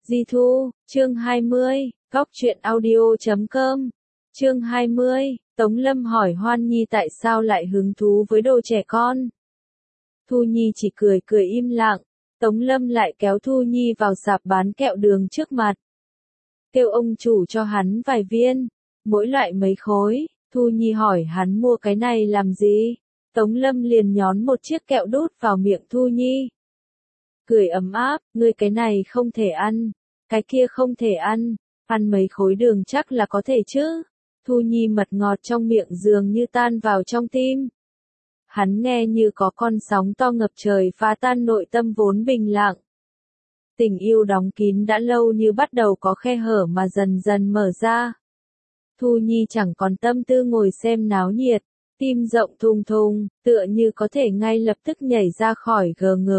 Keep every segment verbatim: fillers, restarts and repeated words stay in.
Di Thu, chương hai mươi, góc truyện audio chấm com. Chương hai mươi, Tống Lâm hỏi Hoan Nhi tại sao lại hứng thú với đồ trẻ con. Thu Nhi chỉ cười cười im lặng, Tống Lâm lại kéo Thu Nhi vào sạp bán kẹo đường trước mặt. Kêu ông chủ cho hắn vài viên, mỗi loại mấy khối. Thu Nhi hỏi hắn mua cái này làm gì. Tống Lâm liền nhón một chiếc kẹo đút vào miệng Thu Nhi. Cười ấm áp, ngươi cái này không thể ăn, cái kia không thể ăn, ăn mấy khối đường chắc là có thể chứ. Thu Nhi mật ngọt trong miệng dường như tan vào trong tim. Hắn nghe như có con sóng to ngập trời phá tan nội tâm vốn bình lặng. Tình yêu đóng kín đã lâu như bắt đầu có khe hở mà dần dần mở ra. Thu Nhi chẳng còn tâm tư ngồi xem náo nhiệt, tim rộng thùng thùng, tựa như có thể ngay lập tức nhảy ra khỏi gờ ngực.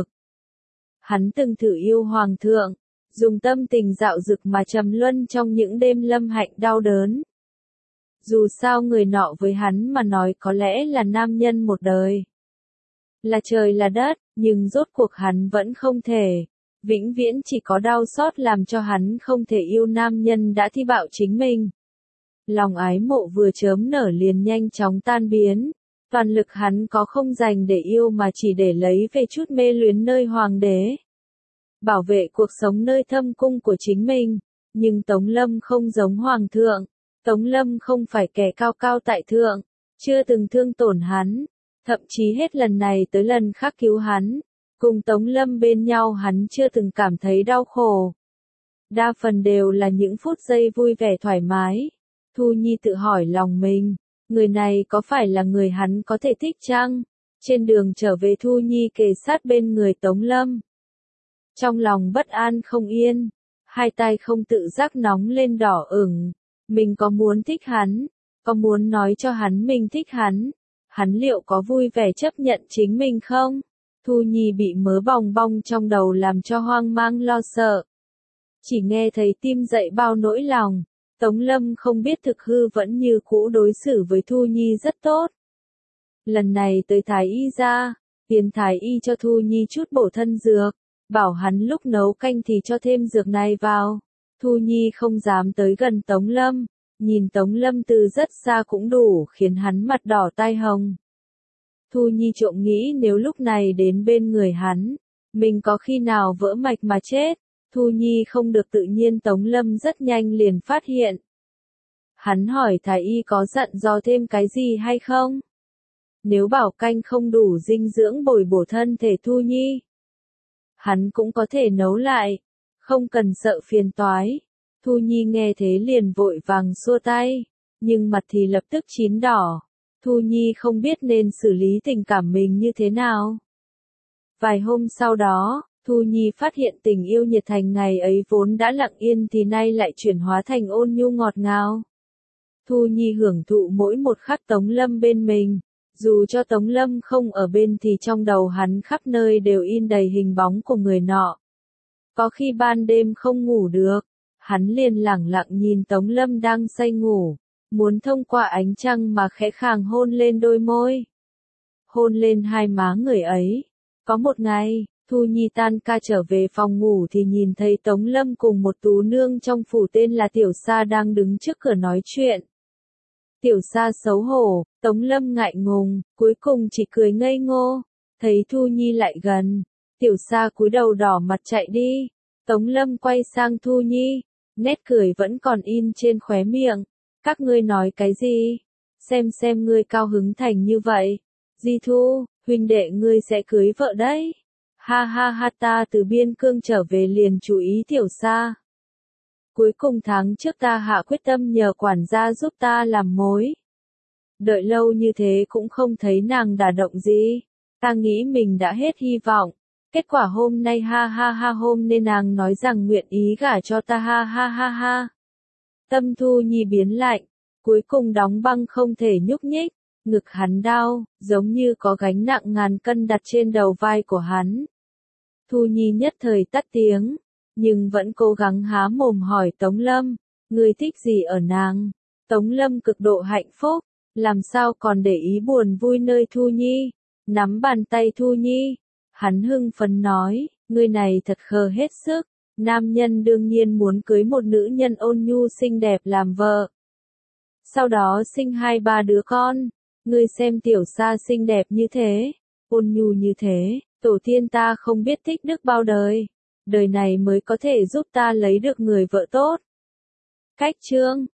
Hắn từng thử yêu hoàng thượng, dùng tâm tình dạo dực mà trầm luân trong những đêm lâm hạnh đau đớn. Dù sao người nọ với hắn mà nói có lẽ là nam nhân một đời. Là trời là đất, nhưng rốt cuộc hắn vẫn không thể. Vĩnh viễn chỉ có đau xót làm cho hắn không thể yêu nam nhân đã thi bạo chính mình. Lòng ái mộ vừa chớm nở liền nhanh chóng tan biến. Toàn lực hắn có không dành để yêu mà chỉ để lấy về chút mê luyến nơi hoàng đế. Bảo vệ cuộc sống nơi thâm cung của chính mình. Nhưng Tống Lâm không giống hoàng thượng. Tống Lâm không phải kẻ cao cao tại thượng. Chưa từng thương tổn hắn. Thậm chí hết lần này tới lần khác cứu hắn. Cùng Tống Lâm bên nhau hắn chưa từng cảm thấy đau khổ. Đa phần đều là những phút giây vui vẻ thoải mái. Thu Nhi tự hỏi lòng mình. Người này có phải là người hắn có thể thích chăng? Trên đường trở về Thu Nhi kề sát bên người Tống Lâm. Trong lòng bất an không yên. Hai tay không tự giác nóng lên đỏ ửng. Mình có muốn thích hắn? Có muốn nói cho hắn mình thích hắn? Hắn liệu có vui vẻ chấp nhận chính mình không? Thu Nhi bị mớ bòng bong trong đầu làm cho hoang mang lo sợ. Chỉ nghe thấy tim dậy bao nỗi lòng. Tống Lâm không biết thực hư vẫn như cũ đối xử với Thu Nhi rất tốt. Lần này tới Thái Y ra, tiền Thái Y cho Thu Nhi chút bổ thân dược, bảo hắn lúc nấu canh thì cho thêm dược này vào. Thu Nhi không dám tới gần Tống Lâm, nhìn Tống Lâm từ rất xa cũng đủ khiến hắn mặt đỏ tai hồng. Thu Nhi trộm nghĩ nếu lúc này đến bên người hắn, mình có khi nào vỡ mạch mà chết. Thu Nhi không được tự nhiên Tống Lâm rất nhanh liền phát hiện. Hắn hỏi Thái Y có dặn dò thêm cái gì hay không? Nếu bảo canh không đủ dinh dưỡng bồi bổ thân thể Thu Nhi, hắn cũng có thể nấu lại, không cần sợ phiền toái. Thu Nhi nghe thế liền vội vàng xua tay, nhưng mặt thì lập tức chín đỏ. Thu Nhi không biết nên xử lý tình cảm mình như thế nào. Vài hôm sau đó, Thu Nhi phát hiện tình yêu nhiệt thành ngày ấy vốn đã lặng yên thì nay lại chuyển hóa thành ôn nhu ngọt ngào. Thu Nhi hưởng thụ mỗi một khắc Tống Lâm bên mình, dù cho Tống Lâm không ở bên thì trong đầu hắn khắp nơi đều in đầy hình bóng của người nọ. Có khi ban đêm không ngủ được, hắn liền lẳng lặng nhìn Tống Lâm đang say ngủ, muốn thông qua ánh trăng mà khẽ khàng hôn lên đôi môi. Hôn lên hai má người ấy. Có một ngày, Thu Nhi tan ca trở về phòng ngủ thì nhìn thấy Tống Lâm cùng một tú nương trong phủ tên là Tiểu Sa đang đứng trước cửa nói chuyện. Tiểu Sa xấu hổ, Tống Lâm ngại ngùng, cuối cùng chỉ cười ngây ngô. Thấy Thu Nhi lại gần, Tiểu Sa cúi đầu đỏ mặt chạy đi. Tống Lâm quay sang Thu Nhi, nét cười vẫn còn in trên khóe miệng. Các ngươi nói cái gì? Xem xem ngươi cao hứng thành như vậy. Di Thu, huynh đệ ngươi sẽ cưới vợ đấy. Ha ha ha, ta từ biên cương trở về liền chú ý Tiểu Sa. Cuối cùng tháng trước ta hạ quyết tâm nhờ quản gia giúp ta làm mối. Đợi lâu như thế cũng không thấy nàng đả động gì. Ta nghĩ mình đã hết hy vọng. Kết quả hôm nay ha ha ha hôm nên nàng nói rằng nguyện ý gả cho ta ha ha ha ha. Tâm Thu Nhi biến lạnh, cuối cùng đóng băng không thể nhúc nhích. Ngực hắn đau, giống như có gánh nặng ngàn cân đặt trên đầu vai của hắn. Thu Nhi nhất thời tắt tiếng, nhưng vẫn cố gắng há mồm hỏi Tống Lâm, ngươi thích gì ở nàng? Tống Lâm cực độ hạnh phúc, làm sao còn để ý buồn vui nơi Thu Nhi, nắm bàn tay Thu Nhi. Hắn hưng phấn nói, ngươi này thật khờ hết sức, Nam nhân đương nhiên muốn cưới một nữ nhân ôn nhu xinh đẹp làm vợ. Sau đó sinh hai ba đứa con. Ngươi xem tiểu sa xinh đẹp như thế, ôn nhu như thế, tổ tiên ta không biết tích đức bao đời. Đời này mới có thể giúp ta lấy được người vợ tốt. Cách chương